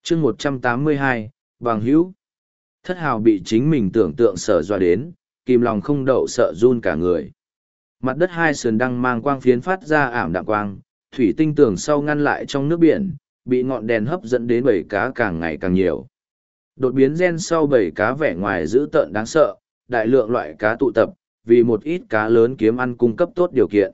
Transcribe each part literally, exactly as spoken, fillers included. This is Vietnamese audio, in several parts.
chương một trăm tám mươi hai, bằng hữu. Thất hào bị chính mình tưởng tượng sợ dọa đến, kìm lòng không đậu sợ run cả người. Mặt đất hai sườn đăng mang quang phiến phát ra ảm đạm quang, thủy tinh tường sau ngăn lại trong nước biển, bị ngọn đèn hấp dẫn đến bầy cá càng ngày càng nhiều. Đột biến gen sau bầy cá vẻ ngoài dữ tợn đáng sợ, đại lượng loại cá tụ tập, vì một ít cá lớn kiếm ăn cung cấp tốt điều kiện.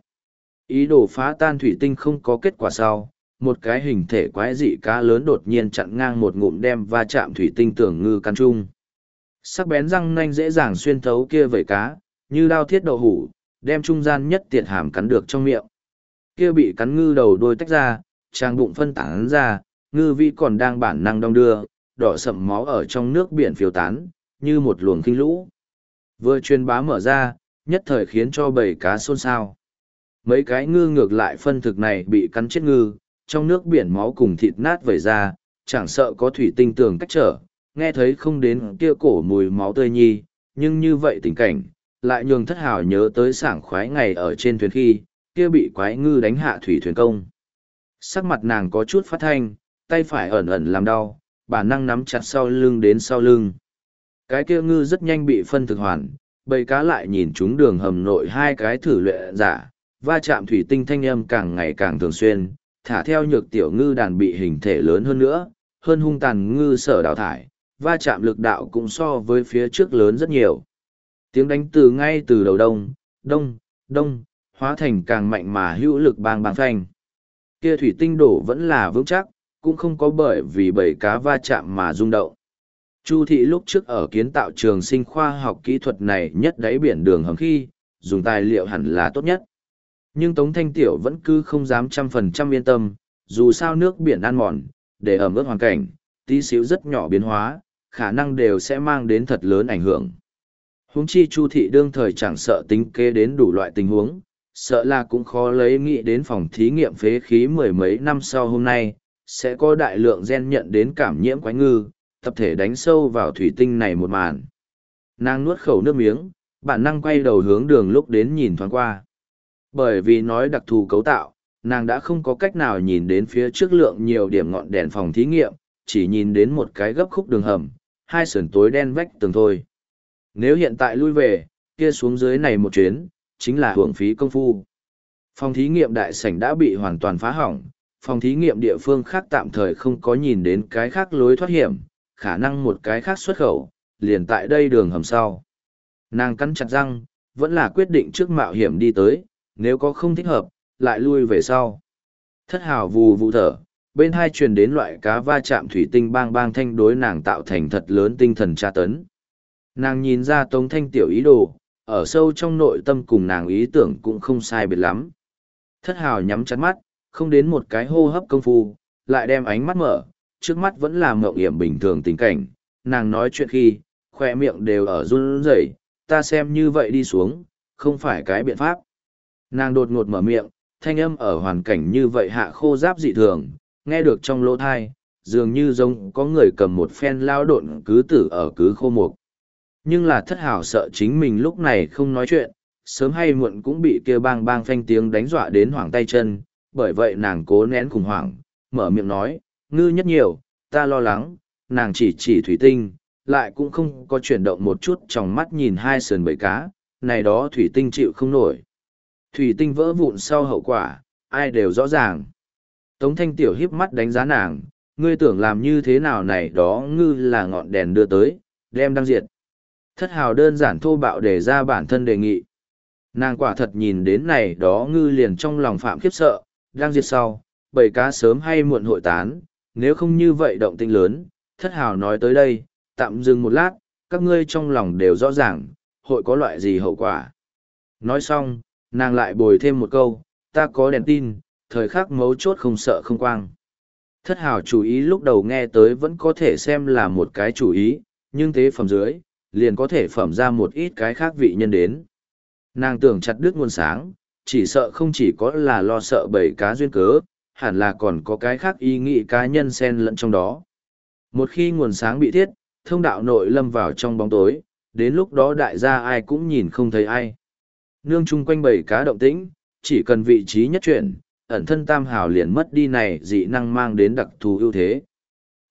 Ý đồ phá tan thủy tinh không có kết quả sau, một cái hình thể quái dị cá lớn đột nhiên chặn ngang một ngụm đem va chạm thủy tinh tường ngư căn chung. Sắc bén răng nanh dễ dàng xuyên thấu kia vẩy cá, như đao thiết đậu hủ, đem trung gian nhất tiệt hàm cắn được trong miệng. Kia bị cắn ngư đầu đôi tách ra, trang bụng phân tán ra, ngư vi còn đang bản năng đong đưa, đỏ sậm máu ở trong nước biển phiêu tán, như một luồng kinh lũ. Vừa truyền bá mở ra, nhất thời khiến cho bầy cá xôn xao. Mấy cái ngư ngược lại phân thực này bị cắn chết ngư, trong nước biển máu cùng thịt nát vẩy ra, chẳng sợ có thủy tinh tường cách trở, nghe thấy không đến kia cổ mùi máu tươi nhi, nhưng như vậy tình cảnh, lại nhường thất hào nhớ tới sảng khoái ngày ở trên thuyền khi, kia bị quái ngư đánh hạ thủy thuyền công. Sắc mặt nàng có chút phát thanh, tay phải ẩn ẩn làm đau, bản năng nắm chặt sau lưng đến sau lưng. Cái kia ngư rất nhanh bị phân thực hoàn, bầy cá lại nhìn chúng đường hầm nội hai cái thử luyện giả, va chạm thủy tinh thanh âm càng ngày càng thường xuyên, thả theo nhược tiểu ngư đàn bị hình thể lớn hơn nữa, hơn hung tàn ngư sở đào thải, va chạm lực đạo cũng so với phía trước lớn rất nhiều. Tiếng đánh từ ngay từ đầu đông, đông, đông, hóa thành càng mạnh mà hữu lực bang bang phanh. Kia thủy tinh đổ vẫn là vững chắc, cũng không có bởi vì bầy cá va chạm mà rung động. Chu thị lúc trước ở kiến tạo trường sinh khoa học kỹ thuật này nhất đáy biển đường hầm khi, dùng tài liệu hẳn là tốt nhất. Nhưng Tống Thanh Tiểu vẫn cứ không dám trăm phần trăm yên tâm, dù sao nước biển ăn mòn, để ẩm ướt hoàn cảnh, tí xíu rất nhỏ biến hóa, khả năng đều sẽ mang đến thật lớn ảnh hưởng. Huống chi Chu thị đương thời chẳng sợ tính kế đến đủ loại tình huống, sợ là cũng khó lấy nghĩ đến phòng thí nghiệm phế khí mười mấy năm sau hôm nay, sẽ có đại lượng gen nhận đến cảm nhiễm quái ngư, tập thể đánh sâu vào thủy tinh này một màn. Nàng nuốt khẩu nước miếng, bản năng quay đầu hướng đường lúc đến nhìn thoáng qua. Bởi vì nói đặc thù cấu tạo, nàng đã không có cách nào nhìn đến phía trước lượng nhiều điểm ngọn đèn phòng thí nghiệm, chỉ nhìn đến một cái gấp khúc đường hầm, hai sườn tối đen vách tường thôi. Nếu hiện tại lui về, kia xuống dưới này một chuyến, chính là hưởng phí công phu. Phòng thí nghiệm đại sảnh đã bị hoàn toàn phá hỏng, phòng thí nghiệm địa phương khác tạm thời không có nhìn đến cái khác lối thoát hiểm, khả năng một cái khác xuất khẩu, liền tại đây đường hầm sau. Nàng cắn chặt răng, vẫn là quyết định trước mạo hiểm đi tới, nếu có không thích hợp, lại lui về sau. Thất hào vù vụ thở, bên hai truyền đến loại cá va chạm thủy tinh bang bang thanh đối nàng tạo thành thật lớn tinh thần tra tấn. Nàng nhìn ra Tống Thanh Tiểu ý đồ, ở sâu trong nội tâm cùng nàng ý tưởng cũng không sai biệt lắm. Thất hào nhắm chặt mắt, không đến một cái hô hấp công phu, lại đem ánh mắt mở, trước mắt vẫn là mộng hiểm bình thường tình cảnh, nàng nói chuyện khi, khoe miệng đều ở run rẩy, ta xem như vậy đi xuống, không phải cái biện pháp. Nàng đột ngột mở miệng, thanh âm ở hoàn cảnh như vậy hạ khô giáp dị thường, nghe được trong lỗ thai, dường như giống có người cầm một phen lao độn cứ tử ở cứ khô mục. Nhưng là thất hảo sợ chính mình lúc này không nói chuyện, sớm hay muộn cũng bị kia bang bang phanh tiếng đánh dọa đến hoảng tay chân, bởi vậy nàng cố nén khủng hoảng, mở miệng nói, ngư nhất nhiều, ta lo lắng, nàng chỉ chỉ thủy tinh, lại cũng không có chuyển động một chút trong mắt nhìn hai sườn bầy cá, này đó thủy tinh chịu không nổi. Thủy tinh vỡ vụn sau hậu quả, ai đều rõ ràng. Tống Thanh Tiểu híp mắt đánh giá nàng, ngươi tưởng làm như thế nào này đó ngư là ngọn đèn đưa tới, đem đăng diệt. Thất hào đơn giản thô bạo để ra bản thân đề nghị. Nàng quả thật nhìn đến này đó ngư liền trong lòng phạm khiếp sợ, đang diệt sau, bầy cá sớm hay muộn hội tán, nếu không như vậy động tĩnh lớn, thất hào nói tới đây, tạm dừng một lát, các ngươi trong lòng đều rõ ràng, hội có loại gì hậu quả. Nói xong, nàng lại bồi thêm một câu, ta có đèn tin, thời khắc mấu chốt không sợ không quang. Thất hào chủ ý lúc đầu nghe tới vẫn có thể xem là một cái chủ ý, nhưng tế phẩm dưới, liền có thể phẩm ra một ít cái khác vị nhân đến. Nàng tưởng chặt đứt nguồn sáng, chỉ sợ không chỉ có là lo sợ bầy cá duyên cớ, hẳn là còn có cái khác ý nghĩ cá nhân xen lẫn trong đó. Một khi nguồn sáng bị thiết, thông đạo nội lâm vào trong bóng tối, đến lúc đó đại gia ai cũng nhìn không thấy ai. Nương chung quanh bầy cá động tĩnh, chỉ cần vị trí nhất chuyển, ẩn thân tam hào liền mất đi này dị năng mang đến đặc thù ưu thế.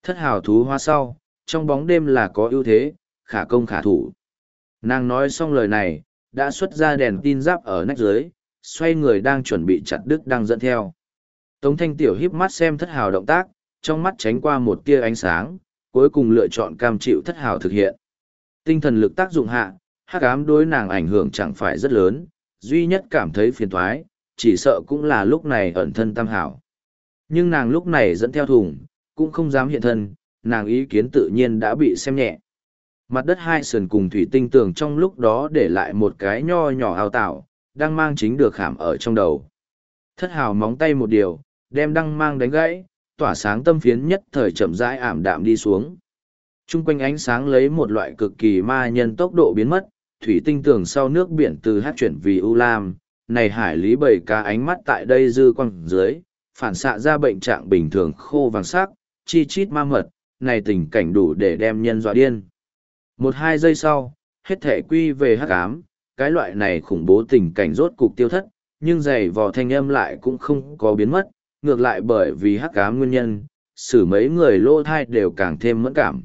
Thất hào thú hoa sau, trong bóng đêm là có ưu thế, khả công khả thủ. Nàng nói xong lời này, đã xuất ra đèn tin giáp ở nách dưới, xoay người đang chuẩn bị chặt đứt đang dẫn theo. Tống Thanh Tiểu híp mắt xem thất hào động tác, trong mắt tránh qua một tia ánh sáng, cuối cùng lựa chọn cam chịu thất hào thực hiện. Tinh thần lực tác dụng hạ, hắc ám đối nàng ảnh hưởng chẳng phải rất lớn, duy nhất cảm thấy phiền toái, chỉ sợ cũng là lúc này ẩn thân tam hảo. Nhưng nàng lúc này dẫn theo thùng, cũng không dám hiện thân, nàng ý kiến tự nhiên đã bị xem nhẹ. Mặt đất hai sườn cùng thủy tinh tường trong lúc đó để lại một cái nho nhỏ ao tạo, đang mang chính được khảm ở trong đầu. Thất hào móng tay một điều, đem đăng mang đánh gãy, tỏa sáng tâm phiến nhất thời chậm rãi ảm đạm đi xuống. Trung quanh ánh sáng lấy một loại cực kỳ ma nhân tốc độ biến mất, thủy tinh tường sau nước biển từ hát chuyển vì u lam, này hải lý bảy cá ánh mắt tại đây dư quang dưới, phản xạ ra bệnh trạng bình thường khô vàng sắc, chi chít ma mật, này tình cảnh đủ để đem nhân dọa điên. Một hai giây sau, hết thể quy về hắc ám, cái loại này khủng bố tình cảnh rốt cục tiêu thất, nhưng giày vò thanh âm lại cũng không có biến mất, ngược lại bởi vì hắc ám nguyên nhân, xử mấy người lô thai đều càng thêm mẫn cảm.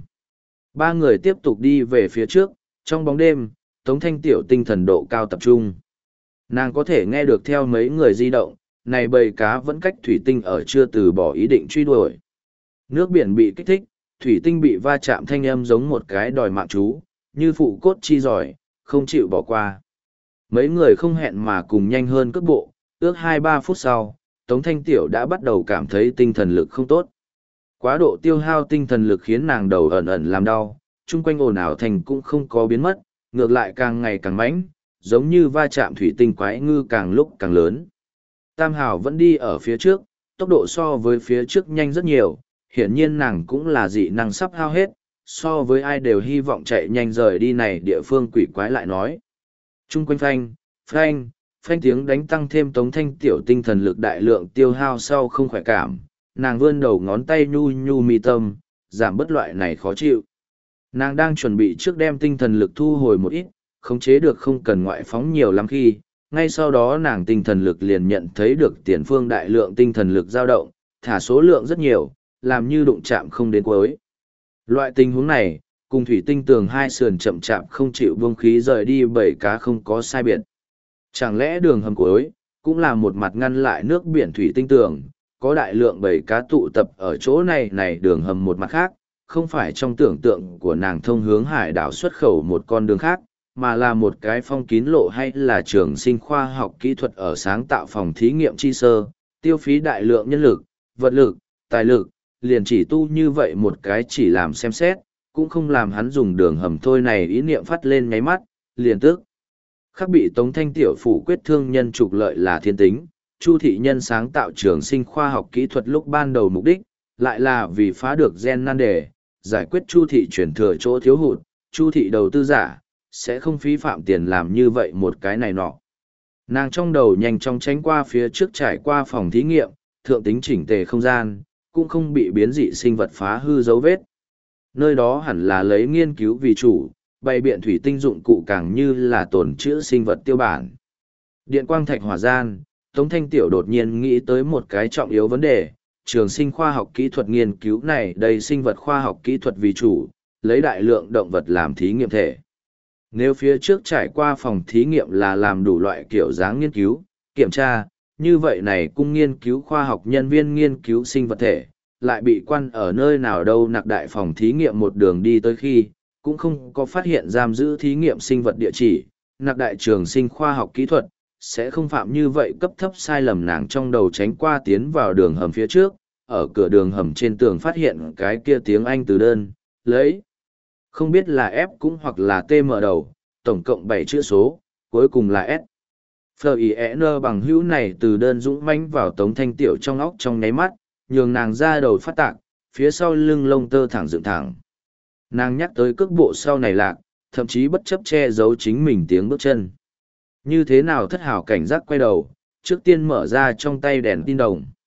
Ba người tiếp tục đi về phía trước, trong bóng đêm, Tống Thanh Tiểu tinh thần độ cao tập trung. Nàng có thể nghe được theo mấy người di động, này bầy cá vẫn cách thủy tinh ở chưa từ bỏ ý định truy đuổi. Nước biển bị kích thích, thủy tinh bị va chạm thanh âm giống một cái đòi mạng chú, như phụ cốt chi giỏi, không chịu bỏ qua. Mấy người không hẹn mà cùng nhanh hơn cước bộ, ước hai ba phút sau, Tống Thanh Tiểu đã bắt đầu cảm thấy tinh thần lực không tốt. Quá độ tiêu hao tinh thần lực khiến nàng đầu ẩn ẩn làm đau, chung quanh ồn ào thành cũng không có biến mất, ngược lại càng ngày càng mãnh, giống như va chạm thủy tinh quái ngư càng lúc càng lớn. Tam Hào vẫn đi ở phía trước, tốc độ so với phía trước nhanh rất nhiều, hiển nhiên nàng cũng là dị năng sắp hao hết, so với ai đều hy vọng chạy nhanh rời đi này địa phương quỷ quái lại nói. Trung quanh phanh, phanh, phanh tiếng đánh tăng thêm Tống Thanh Tiểu tinh thần lực đại lượng tiêu hao sau không khỏe cảm, nàng vươn đầu ngón tay nhu nhu mi tâm, giảm bất loại này khó chịu. Nàng đang chuẩn bị trước đem tinh thần lực thu hồi một ít, khống chế được không cần ngoại phóng nhiều lắm khi, ngay sau đó nàng tinh thần lực liền nhận thấy được tiền phương đại lượng tinh thần lực dao động, thả số lượng rất nhiều, làm như đụng chạm không đến cuối. Loại tình huống này, cùng thủy tinh tường hai sườn chậm chạp không chịu buông khí rời đi bảy cá không có sai biệt. Chẳng lẽ đường hầm cuối, cũng là một mặt ngăn lại nước biển thủy tinh tường, có đại lượng bảy cá tụ tập ở chỗ này này đường hầm một mặt khác, không phải trong tưởng tượng của nàng thông hướng hải đảo xuất khẩu một con đường khác, mà là một cái phong kín lộ hay là trường sinh khoa học kỹ thuật ở sáng tạo phòng thí nghiệm chi sơ, tiêu phí đại lượng nhân lực, vật lực, tài lực, liền chỉ tu như vậy một cái chỉ làm xem xét, cũng không làm hắn dùng đường hầm thôi này ý niệm phát lên nháy mắt, liền tức. Khắc bị Tống Thanh Tiểu phủ quyết thương nhân trục lợi là thiên tính, Chu thị nhân sáng tạo trường sinh khoa học kỹ thuật lúc ban đầu mục đích, lại là vì phá được gen nan đề, giải quyết Chu thị chuyển thừa chỗ thiếu hụt, Chu thị đầu tư giả, sẽ không phí phạm tiền làm như vậy một cái này nọ. Nàng trong đầu nhanh chóng tránh qua phía trước trải qua phòng thí nghiệm, thượng tính chỉnh tề không gian, cũng không bị biến dị sinh vật phá hư dấu vết. Nơi đó hẳn là lấy nghiên cứu vì chủ, bày biện thủy tinh dụng cụ càng như là tồn trữ sinh vật tiêu bản. Điện quang thạch hỏa gian, Tống Thanh Tiểu đột nhiên nghĩ tới một cái trọng yếu vấn đề, trường sinh khoa học kỹ thuật nghiên cứu này đầy sinh vật khoa học kỹ thuật vì chủ, lấy đại lượng động vật làm thí nghiệm thể. Nếu phía trước trải qua phòng thí nghiệm là làm đủ loại kiểu dáng nghiên cứu, kiểm tra, như vậy này cung nghiên cứu khoa học nhân viên nghiên cứu sinh vật thể, lại bị quan ở nơi nào đâu nặc đại phòng thí nghiệm một đường đi tới khi, cũng không có phát hiện giam giữ thí nghiệm sinh vật địa chỉ, nặc đại trường sinh khoa học kỹ thuật, sẽ không phạm như vậy cấp thấp sai lầm nàng trong đầu tránh qua tiến vào đường hầm phía trước, ở cửa đường hầm trên tường phát hiện cái kia tiếng Anh từ đơn, lấy. Không biết là F cũng hoặc là T mở đầu, tổng cộng bảy chữ số, cuối cùng là S. F I E N bằng hữu này từ đơn dũng mãnh vào Tống Thanh Tiểu trong óc trong nháy mắt, nhường nàng ra đầu phát tạc, phía sau lưng lông tơ thẳng dựng thẳng. Nàng nhắc tới cước bộ sau này lạc, thậm chí bất chấp che giấu chính mình tiếng bước chân. Như thế nào thất hảo cảnh giác quay đầu, trước tiên mở ra trong tay đèn tin đồng.